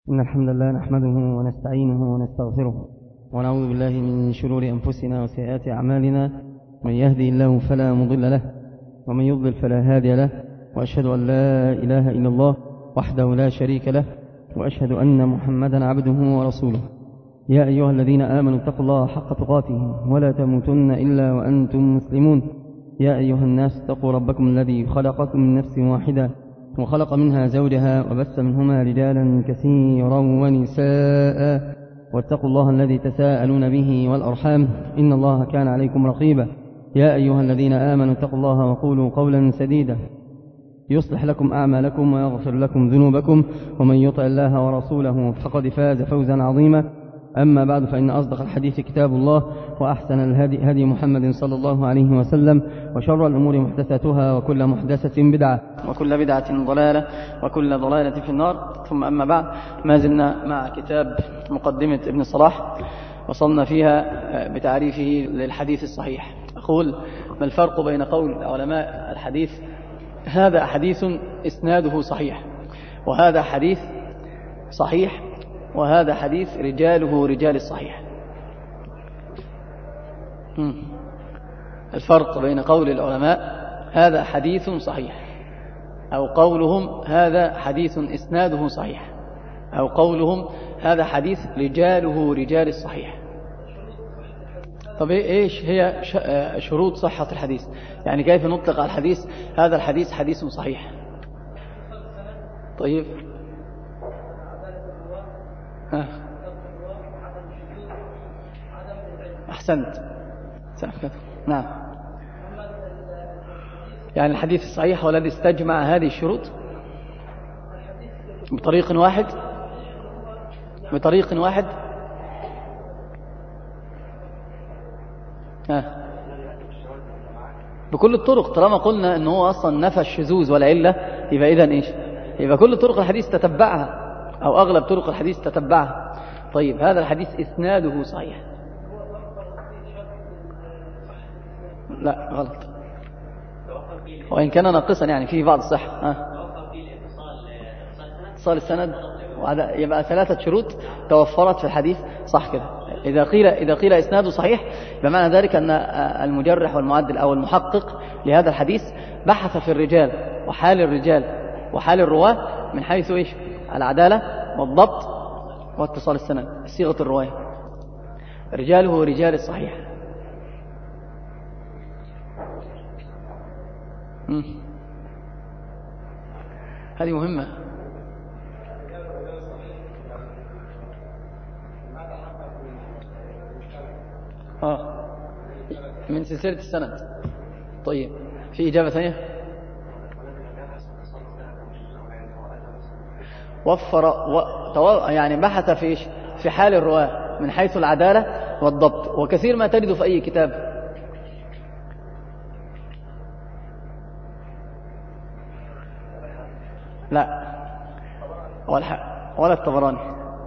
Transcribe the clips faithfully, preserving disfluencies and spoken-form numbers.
إن الحمد لله نحمده ونستعينه ونستغفره ونعوذ بالله من شرور أنفسنا وسيئات أعمالنا. من يهدي الله فلا مضل له ومن يضلل فلا هادي له، وأشهد أن لا إله إلا الله وحده لا شريك له، وأشهد أن محمدا عبده ورسوله. يا أيها الذين آمنوا اتقوا الله حق تقاته ولا تموتن إلا وأنتم مسلمون. يا أيها الناس اتقوا ربكم الذي خلقكم من نفس واحدة وخلق منها زوجها وبث منهما رجالا كثيرا ونساء، واتقوا الله الذي تساءلون به والأرحام إن الله كان عليكم رقيبا. يا أيها الذين آمنوا اتقوا الله وقولوا قولا سديدا يصلح لكم أعمالكم ويغفر لكم ذنوبكم، ومن يطع الله ورسوله فقد فاز فوزا عظيما. أما بعد، فإن أصدق الحديث كتاب الله، وأحسن الهدي هدي محمد صلى الله عليه وسلم، وشر الأمور محدثاتها، وكل محدثة بدعة، وكل بدعة ضلالة، وكل ضلالة في النار. ثم أما بعد، ما زلنا مع كتاب مقدمة ابن صلاح، وصلنا فيها بتعريفه للحديث الصحيح. أقول: ما الفرق بين قول علماء الحديث هذا حديث إسناده صحيح، وهذا حديث صحيح، وهذا حديث رجاله رجال الصحيح؟ الفرق بين قول العلماء هذا حديث صحيح، أو قولهم هذا حديث إسناده صحيح، أو قولهم هذا حديث رجاله رجال الصحيح. طب إيش هي شروط صحة الحديث؟ يعني كيف نطلق على الحديث هذا الحديث حديث صحيح؟ طيب، ها. أحسنت. نعم، يعني الحديث الصحيح هو الذي استجمع هذه الشروط بطريق واحد بطريق واحد ها. بكل الطرق، طالما قلنا أنه هو أصلا نفى الشذوذ والعلة، يبقى إذن إيش؟ يبقى كل طرق الحديث تتبعها، أو أغلب طرق الحديث تتبعها. طيب، هذا الحديث إسناده صحيح؟ لا، غلط، وإن كان ناقصا يعني فيه بعض الصحة. ها، اتصال السند، يبقى ثلاثة شروط توفرت في الحديث، صح كده؟ إذا قيل إذا قيل إسناده صحيح، بمعنى ذلك أن المجرح والمعدل أو المحقق لهذا الحديث بحث في الرجال وحال الرجال وحال الرواة من حيث إيش؟ العدالة والضبط واتصال السند، صيغة الرواية، رجاله رجال الصحيح. مم. هذه مهمة. آه. من سلسلة السند. طيب، في إجابة ثانية؟ وفر و... يعني بحث في إيش؟ في حال الرواة من حيث العدالة والضبط، وكثير ما تجد في أي كتاب. لا، ولا الطبراني.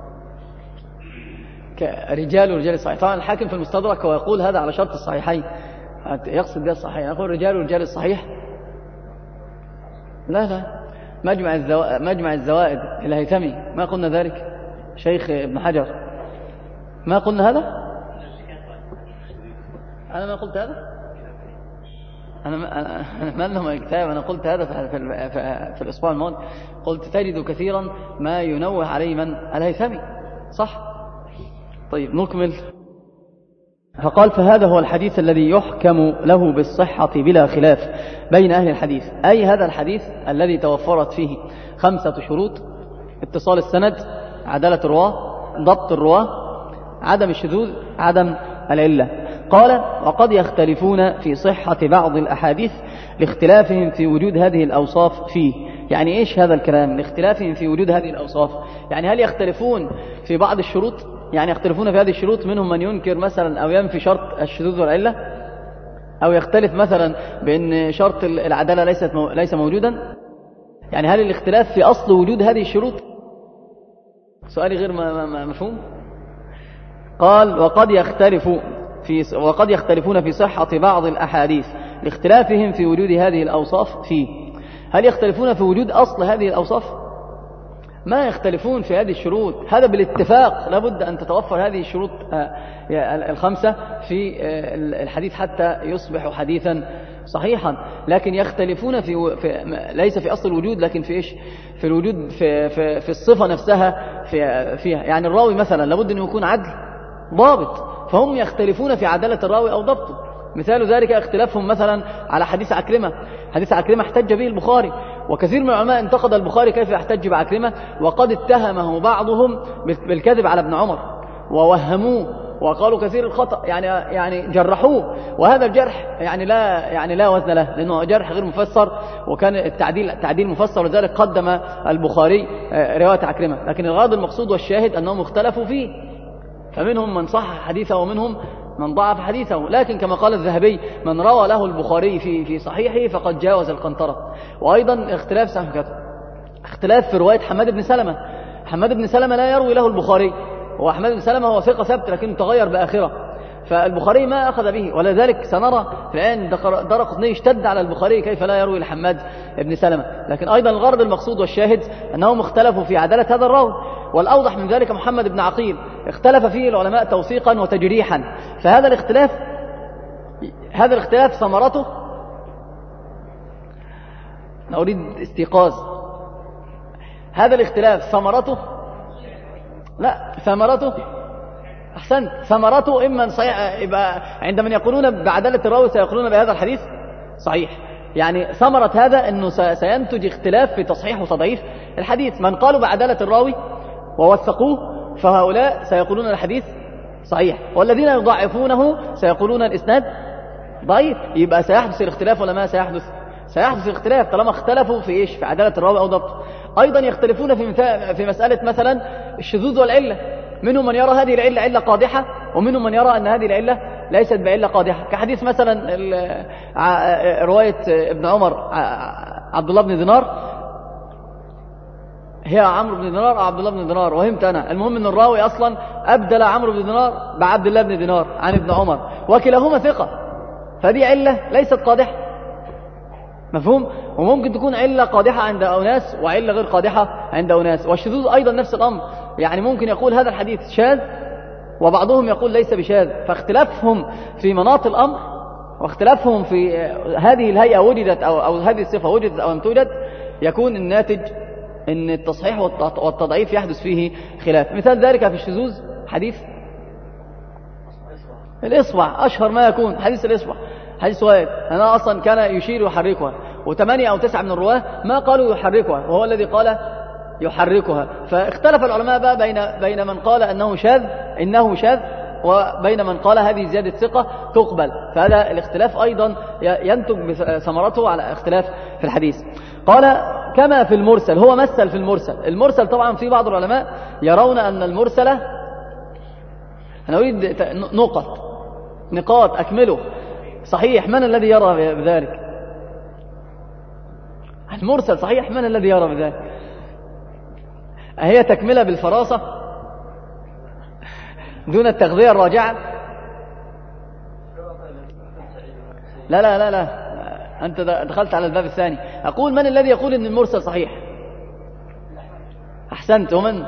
رجال ورجال الصحيح. طبعا الحاكم في المستدرك هو يقول هذا على شرط الصحيحين، يقصد ده الصحيح، يقول رجال ورجال الصحيح. لا لا، مجمع الزوائد, مجمع الزوائد الهيثمي ما قلنا ذلك، شيخ ابن حجر ما قلنا هذا. أنا ما قلت هذا، أنا ما أنا ما لهم الكتاب، أنا قلت هذا في في, في الأسبوع الماضي، قلت تجد كثيرا ما ينوه عليه من الهيثمي، صح؟ طيب، نكمل. فقال: فهذا هو الحديث الذي يحكم له بالصحة بلا خلاف بين أهل الحديث، أي هذا الحديث الذي توفرت فيه خمسة شروط: اتصال السند، عدالة الرواة، ضبط الرواة، عدم الشذوذ، عدم العلة. قال: وقد يختلفون في صحة بعض الأحاديث لاختلافهم في وجود هذه الأوصاف فيه. يعني إيش هذا الكلام؟ لاختلافهم في وجود هذه الأوصاف، يعني هل يختلفون في بعض الشروط؟ يعني يختلفون في هذه الشروط، منهم من ينكر مثلا أو ينفي شرط الشذوذ والعلة، أو يختلف مثلا بأن شرط العدالة ليست ليس موجودا. يعني هل الاختلاف في أصل وجود هذه الشروط؟ سؤالي غير مفهوم. قال: وقد يختلف في وقد يختلفون في صحة بعض الأحاديث لاختلافهم في وجود هذه الأوصاف فيه. هل يختلفون في وجود أصل هذه الأوصاف؟ ما يختلفون في هذه الشروط، هذا بالاتفاق لابد أن تتوفر هذه الشروط الخمسة في الحديث حتى يصبح حديثا صحيحا. لكن يختلفون في, في ليس في أصل الوجود، لكن في إيش؟ في الوجود في, في, في الصفة نفسها في فيها. يعني الراوي مثلا لابد أن يكون عدل ضابط، فهم يختلفون في عدالة الراوي أو ضبطه. مثال ذلك اختلافهم مثلا على حديث عكرمة. حديث عكرمة احتج به البخاري، وكثير من العلماء انتقد البخاري كيف يحتج بعكرمة، وقد اتهمه بعضهم بالكذب على ابن عمر ووهموه وقالوا كثير الخطأ، يعني يعني جرحوه، وهذا الجرح يعني لا يعني لا وزن له، لأنه جرح غير مفسر، وكان التعديل تعديل مفسر، ولذلك قدم البخاري رواية عكرمة. لكن الغرض المقصود والشاهد أنهم اختلفوا فيه، فمنهم من صح حديثه ومنهم من ضعف حديثه. لكن كما قال الذهبي من روى له البخاري في في صحيحه فقد جاوز القنطرة. وأيضا اختلاف سهل اختلاف في رواية حماد بن سلمة. حماد بن سلمة لا يروي له البخاري، هو حماد بن سلمة هو ثقة ثبت لكنه تغير بآخرة، فالبخاري ما أخذ به. ولذلك سنرى في الآن درقطني اشتد على البخاري كيف لا يروي لحماد بن سلمة. لكن أيضا الغرض المقصود والشاهد أنهم اختلفوا في عدالة هذا الراوي. والأوضح من ذلك محمد بن عقيل اختلف فيه العلماء توثيقا وتجريحا. فهذا الاختلاف هذا الاختلاف ثمرته، أنا أريد استيقاظ، هذا الاختلاف ثمرته لا ثمرته أحسنت ثمرته إما صحيح، يبقى عند من يقولون بعدالة الراوي سيقولون بهذا الحديث صحيح. يعني ثمرة هذا أنه سينتج اختلاف في تصحيح وتضعيف الحديث. من قالوا بعدالة الراوي ووثقوه فهؤلاء سيقولون الحديث صحيح، والذين يضعفونه سيقولون الإسناد ضعيف. يبقى سيحدث الاختلاف ولا ما سيحدث؟ سيحدث الاختلاف طالما اختلفوا في إيش؟ في عدالة الراوي أو ضبطه. أيضا يختلفون في في مسألة مثلا الشذوذ والعلة. منهم من يرى هذه العلة علة قادحة، ومنهم من يرى أن هذه العلة ليست بعلة قادحة، كحديث مثلا رواية ابن عمر عبد الله بن دينار، هي عمرو بن دينار أو عبد الله بن دينار وهمت أنا، المهم أن الراوي أصلا أبدل عمرو بن دينار بعبد الله بن دينار عن ابن عمر، وكلاهما ثقة، فدي علة ليست قادحة، مفهوم؟ وممكن تكون علة قادحة عند أناس وعلة غير قادحة عند أناس. والشذوذ أيضا نفس الأمر، يعني ممكن يقول هذا الحديث شاذ وبعضهم يقول ليس بشاذ. فاختلافهم في مناط الأمر واختلافهم في هذه الهيئة وجدت أو, أو هذه الصفة وجدت أو لم توجد، يكون الناتج أن التصحيح والتضعيف يحدث فيه خلاف. مثال ذلك في الشذوذ حديث الإصبع، أشهر ما يكون حديث الإصبع، حديث وائل أنا أصلا كان يشير يحركها، وثمانية أو تسعة من الرواه ما قالوا يحركها وهو الذي قال يحركها. فاختلف العلماء بقى بين بين من قال أنه شاذ إنه شاذ وبين من قال هذه زيادة ثقة تقبل. فهذا الاختلاف أيضا ينتج ثمرته على اختلاف في الحديث. قال كما في المرسل، هو مثل في المرسل. المرسل طبعا في بعض العلماء يرون أن المرسلة، أنا أريد نقط نقاط أكمله صحيح، من الذي يرى بذلك؟ المرسل صحيح، من الذي يرى بذلك؟ هي تكملة بالفراسة دون التغذية الراجعة؟ لا لا لا لا أنت دخلت على الباب الثاني. أقول من الذي يقول أن المرسل صحيح؟ أحسنت. ومن؟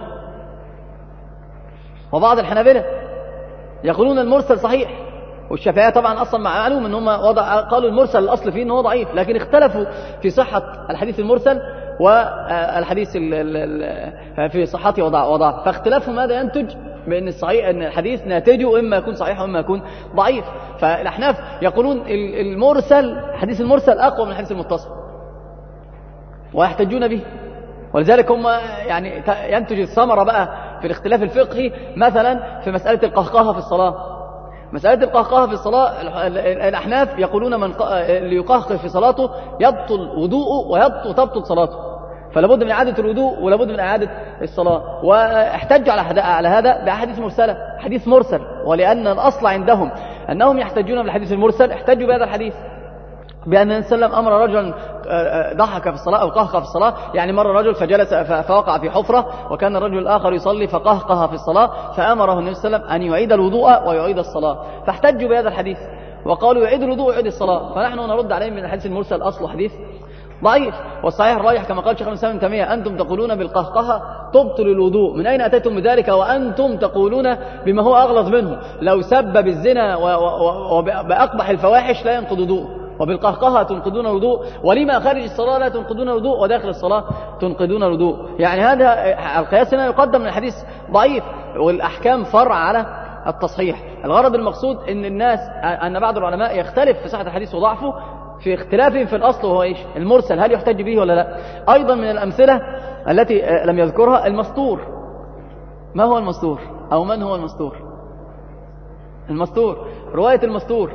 وبعض الحنابلة يقولون المرسل صحيح، والشافعية طبعا أصلا معلوم أن هم وضع قالوا المرسل الأصل فيه أنه ضعيف، لكن اختلفوا في صحة الحديث المرسل والحديث في صحته وضعف. فاختلافهم هذا ينتج بأن الصحيح أن الحديث ناتجه إما يكون صحيح وإما يكون ضعيف. فالأحناف يقولون المرسل حديث المرسل أقوى من الحديث المتصل ويحتجون به، ولذلك هم يعني ينتج الثمرة بقى في الاختلاف الفقهي. مثلا في مسألة القهقهة في الصلاة، مسألة القهقهة في الصلاة الأحناف يقولون من اللي يقهقه في صلاته يبطل وضوءه وتبطل صلاته، فلابد من إعادة الوضوء ولابد من إعادة الصلاة. واحتجوا على على هذا بأحاديث مرسلة، حديث مرسل، ولأن الأصل عندهم أنهم يحتجون بالحديث المرسل، احتجوا بهذا الحديث بأن النبي صلى الله عليه وسلم أمر رجلا ضحك في الصلاة أو قهقه في الصلاة، يعني مر رجل فجلس فوقع في حفرة، وكان الرجل الآخر يصلي فقهقه في الصلاة، فأمره النبي صلى الله عليه وسلم أن يعيد الوضوء ويعيد الصلاة، فاحتجوا بهذا الحديث وقالوا يعيد الوضوء ويعيد الصلاة. فنحن نرد عليهم من الحديث المرسل أصله حديث ضعيف. والصحيح الراجح كما قال شيخ الإسلام ابن تيمية: أنتم تقولون بالقهقهة تبطل الوضوء، من أين أتيتم بذلك وأنتم تقولون بما هو أغلظ منه؟ لو سب بالزنا وبأقبح الفواحش لا ينقض وضوء، وبالقهقهة تنقضون الوضوء، ولما خارج الصلاة لا تنقضون الوضوء وداخل الصلاة تنقضون الوضوء. يعني هذا القياس هنا يقدم من الحديث ضعيف، والأحكام فرع على التصحيح. الغرض المقصود أن الناس أن بعض العلماء يختلف في صحة الحديث وضعفه في اختلافهم في الأصل، وهو إيش؟ المرسل، هل يحتج به ولا لا؟ أيضا من الأمثلة التي لم يذكرها المستور. ما هو المستور؟ أو من هو المستور؟ المستور، رواية المستور.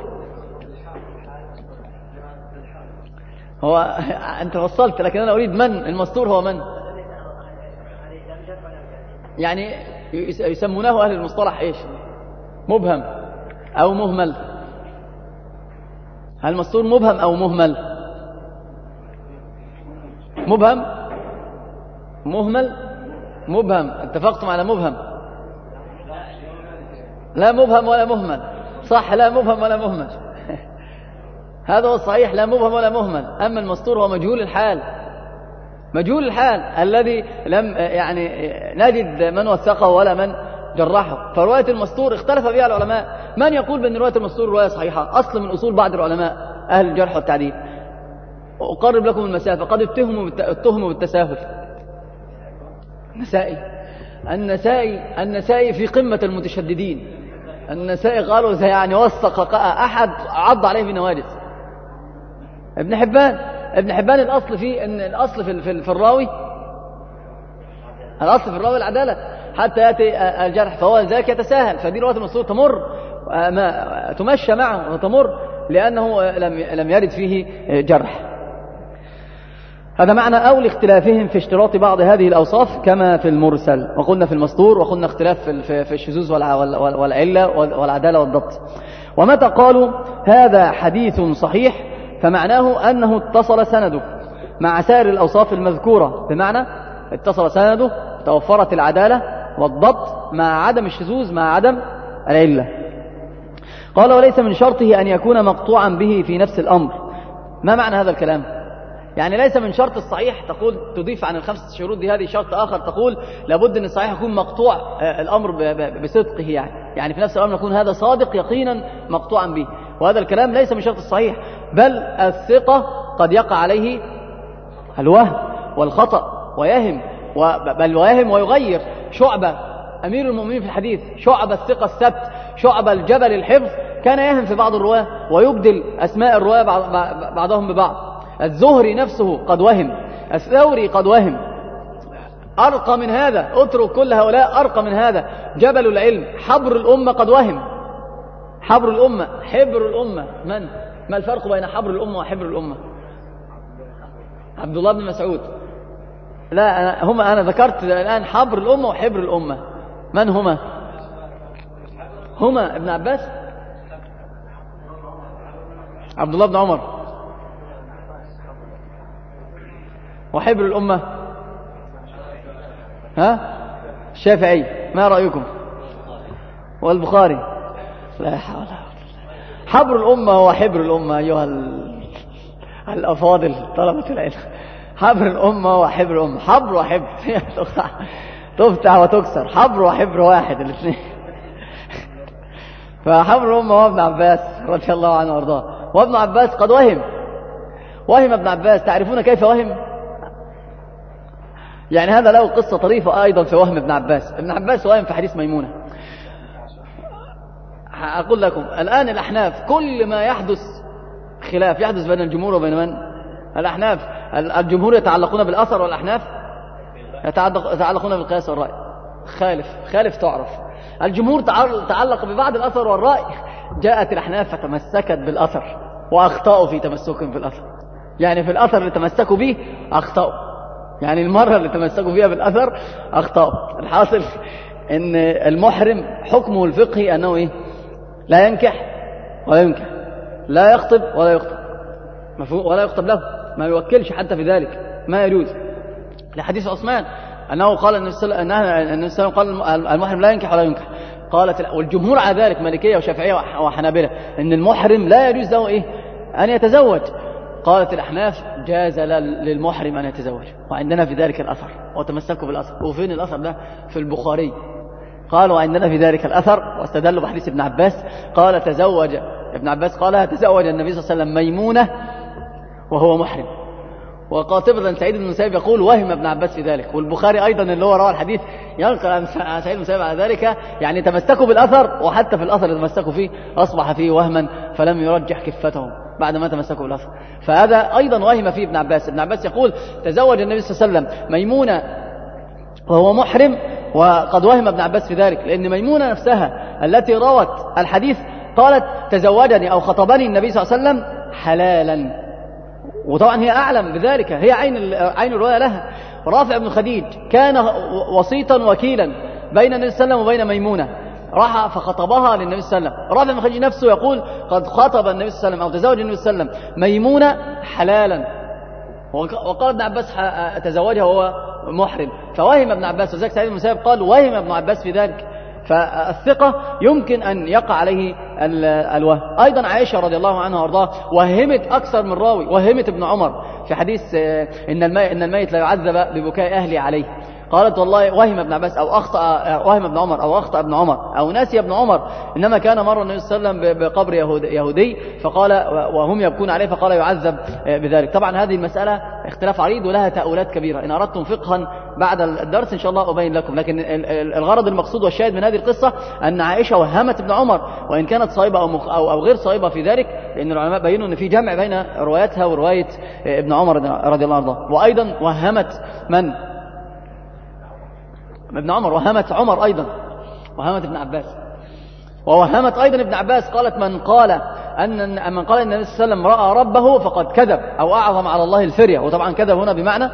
هو أنت وصلت، لكن أنا أريد من المستور. هو من؟ يعني يسمونه أهل المصطلح إيش؟ مبهم أو مهمل. هل المستور مبهم أو مهمل؟ مبهم، مهمل، مبهم. اتفقتم على مبهم؟ لا مبهم ولا مهمل. صح، لا مبهم ولا مهمل. هذا هو الصحيح، لا مبهم ولا مهمل. أما المستور هو مجهول الحال، مجهول الحال الذي لم يعني نجد من وثقه ولا من جرحه. فرواية المستور اختلف بها العلماء. من يقول بأن رواية المستور رواية صحيحة؟ أصل من أصول بعض العلماء أهل الجرح والتعديل. أقرب لكم المسافة، قد اتهموا اتهموا بالتساهل. النسائي النسائي النسائي في قمة المتشددين. النسائي قالوا يعني وثق أحد عض عليه بنواجس. ابن حبان ابن حبان الأصل فيه أن الأصل في في, في الراوي الأصل في الراوي العدالة حتى يأتي الجرح، فهو ذاك يتساهل. فدي رواية المستور تمر ما تمشى معه وتمر لأنه لم لم يرد فيه جرح. هذا معنى أول اختلافهم في اشتراط بعض هذه الأوصاف كما في المرسل. وقلنا في المستور، وقلنا اختلاف في الشذوذ والعلة والعدالة والضبط. ومتى قالوا هذا حديث صحيح فمعناه أنه اتصل سنده مع سائر الأوصاف المذكورة، بمعنى اتصل سنده، توفرت العدالة والضبط مع عدم الشذوذ مع عدم العلة. قال: وليس من شرطه أن يكون مقطوعا به في نفس الأمر. ما معنى هذا الكلام؟ يعني ليس من شرط الصحيح تقول تضيف عن الخمس شروط دي هذه شرط آخر، تقول لابد أن الصحيح يكون مقطوع الأمر بصدقه، يعني يعني في نفس الأمر يكون هذا صادق يقينا مقطوعا به. وهذا الكلام ليس من شرط الصحيح، بل الثقة قد يقع عليه الوهم والخطأ ويهم، بل ويهم ويغير. شعبة أمير المؤمنين في الحديث، شعبة الثقة الثبت، شعبة الجبل الحفظ، كان يهم في بعض الرواة ويبدل أسماء الرواة بعضهم ببعض. الزهري نفسه قد وهم، الثوري قد وهم. أرقى من هذا، اترك كل هؤلاء، أرقى من هذا جبل العلم حبر الأمة قد وهم. حبر الأمة، حبر الأمة، من؟ ما الفرق بين حبر الأمة وحبر الأمة؟ عبد الله بن مسعود. لا أنا هما أنا ذكرت الآن حبر الأمة وحبر الأمة. من هما؟ هما ابن عباس، عبد الله بن عمر. وحبر الأمة ها؟ الشافعي. ما رأيكم؟ والبخاري. لا حول ولا قوة. حبر الأمة هو حبر الأمة أيها الأفاضل طلبة العلم. حبر الأمة هو حبر الأمة. حبر وحبر تفتح وتكسر، حبر وحبر واحد الاثنين. فحبر الأمة هو ابن عباس رضي الله عنه وارضاه. وابن عباس قد وهم، وهم ابن عباس. تعرفون كيف وهم؟ يعني هذا له قصة طريفة أيضا في وهم ابن عباس. ابن عباس وهم في حديث ميمونة. أقول لكم الآن الأحناف كل ما يحدث خلاف يحدث بين الجمهور وبين من؟ الأحناف. الجمهور يتعلقون بالأثر، والأحناف يتعلقون بالقياس والرأي. خالف خالف تعرف. الجمهور تعلق ببعض الأثر والرأي، جاءت الأحناف فتمسكت بالأثر وأخطأوا في تمسكهم بالأثر. يعني في الأثر اللي تمسكوا به أخطأوا، يعني المرة اللي تمسكوا فيها بالأثر أخطأوا. الحاصل إن المحرم حكمه الفقهي أنه إيه؟ لا ينكح ولا ينكح، لا يخطب ولا يخطب، ولا يخطب له، ما يوكلش حتى في ذلك، ما يجوز. لحديث عثمان أنه قال أن النبي قال المحرم لا ينكح ولا ينكح. قالت والجمهور على ذلك، مالكية وشافعية وحنابلة، أن المحرم لا يجوز له إيه؟ أن يتزوج. قالت الأحناف جاز للمحرم أن يتزوج، وعندنا في ذلك الأثر، وتمسكوا بالأثر. وفين الأثر ده؟ في البخاري. قالوا عندنا في ذلك الأثر، واستدلوا بحديث ابن عباس قال تزوج ابن عباس قال تزوج النبي صلى الله عليه وسلم ميمونة وهو محرم. وقاطبة سعيد بن المسيب يقول وهم ابن عباس في ذلك. والبخاري أيضا اللي هو روى الحديث ينقل عن سعيد بن المسيب على ذلك، يعني تمسكوا بالأثر، وحتى في الأثر اللي تمسكوا فيه أصبح فيه وهما فلم يرجح كفتهم بعد ما تمسكوا بالأثر. فهذا أيضا وهم فيه ابن عباس. ابن عباس يقول تزوج النبي صلى الله عليه وسلم ميمونة وهو محرم، وقد وهم ابن عباس في ذلك، لأن ميمونة نفسها التي روت الحديث قالت تزوجني أو خطبني النبي صلى الله عليه وسلم حلالا، وطبعا هي أعلم بذلك، هي عين عين الرواية لها. رافع بن خديج كان وسيطا وكيلا بين النبي صلى الله عليه وسلم وبين ميمونة، راح فخطبها للنبي صلى الله عليه وسلم. رافع بن خديج نفسه يقول قد خطب النبي صلى الله عليه وسلم أو تزوج النبي صلى الله عليه وسلم ميمونة حلالا، وقال ابن عباس تزوجها وهو محرم. فوهم ابن عباس، وذلك سعيد بن المسيب قال وهم ابن عباس في ذلك. فالثقة يمكن أن يقع عليه الوهم. أيضا عائشة رضي الله عنها وارضاها وهمت أكثر من راوي، وهمت ابن عمر في حديث إن إن الميت لا يعذب ببكاء أهلي عليه. قالت والله وهم ابن عباس أو أخطأ وهم ابن عمر أو أخطأ ابن عمر أو ناسي ابن عمر، إنما كان مرة النبي صلى الله عليه وسلم بقبر يهودي فقال وهم يبكون عليه فقال يعذب بذلك. طبعا هذه المسألة اختلاف عريض ولها تأويلات كبيرة، إن أردتم فقها بعد الدرس إن شاء الله أبين لكم. لكن الغرض المقصود والشاهد من هذه القصة أن عائشة وهمت ابن عمر، وإن كانت صائبة أو, مخ أو, أو غير صائبة في ذلك، لأن العلماء بينوا أن في جمع بين روايتها ورواية ابن عمر رضي الله عنه. وأيضا وهمت من؟ ابن عمر، وهمت عمر أيضا، وهمت ابن عباس، ووهمت أيضا ابن عباس. قالت من قال أن من قال أن النبي صلى الله عليه وسلم رأى ربه فقد كذب أو أعظم على الله الفرية. وطبعا كذب هنا بمعنى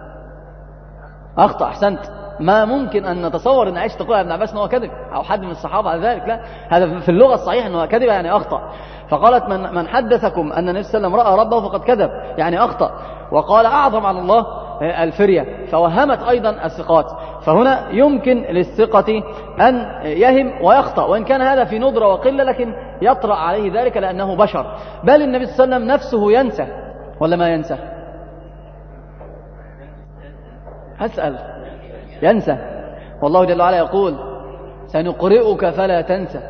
أخطأ. أحسنت، ما ممكن أن نتصور أن عائشة تقول ابن عباس أنه كذب أو حد من الصحابة على ذلك، لا، هذا في اللغة الصحيح أنه كذب يعني أخطأ. فقالت من من حدثكم أن النبي صلى الله عليه وسلم رأى ربه فقد كذب يعني أخطأ، وقال أعظم على الله الفرية. فوهمت أيضا الثقات. فهنا يمكن للثقة أن يهم ويخطأ، وإن كان هذا في ندرة وقلة، لكن يطرأ عليه ذلك لأنه بشر. بل النبي صلى الله عليه وسلم نفسه ينسى ولا ما ينسى؟ أسأل. ينسى، والله جل وعلا يقول سنقرئك فلا تنسى.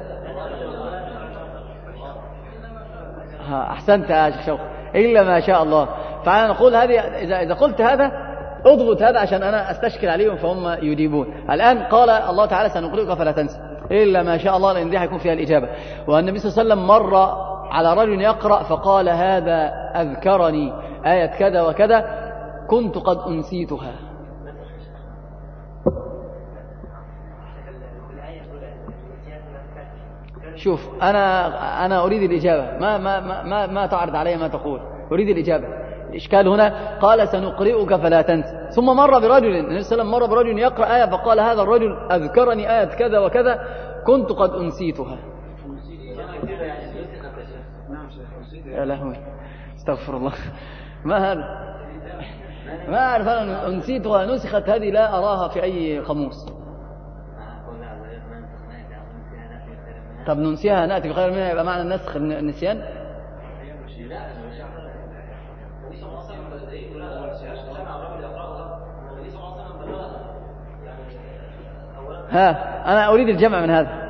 أحسنت يا شيخ شوقي، إلا ما شاء الله. فأنا نقول هذه إذا إذا قلت هذا اضبط هذا عشان أنا أستشكل عليهم فهم يجيبون. الآن قال الله تعالى سنقرئك فلا تنسى إلا ما شاء الله، لأن دي هيكون فيها الإجابة. والنبي صلى الله عليه وسلم مر على رجل يقرأ فقال هذا أذكرني آية كذا وكذا كنت قد أنسيتها. شوف أنا أنا أريد الإجابة، ما ما ما ما تعرض علي ما تقول، أريد الإجابة. الإشكال هنا قال سنقرئك فلا تنسى، ثم مر برجل النبي صلى الله عليه وسلم مر برجل يقرأ آية فقال هذا الرجل أذكرني آية كذا وكذا كنت قد أنسيتها. يا لهوي استغفر الله، ما هذا؟ ما أعرف أنا أنسيتها نسخت هذه، لا أراها في أي قاموس. طب ننسيها نأتي بخير منها، يبقى معنى النسخ النسيان. ها أنا أريد الجمع من هذا.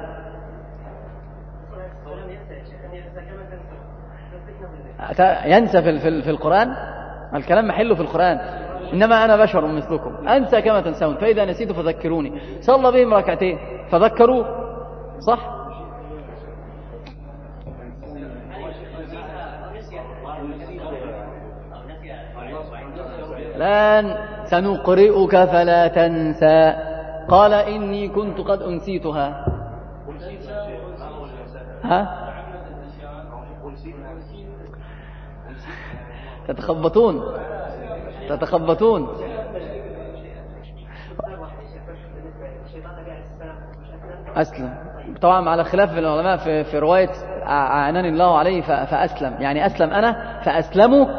ينسى في في القرآن، الكلام محله في القرآن، إنما أنا بشر مثلكم أنسى كما تنسون فإذا نسيت فذكروني. صلى بهم ركعتين فذكروا، صح؟ الآن سنقرئك فلا تنسى قال إني كنت قد أنسيتها. ها تتخبطون تتخبطون أسلم طبعا على خلاف العلماء في, في رواية أعناني الله عليه فأسلم، يعني أسلم أنا فأسلموا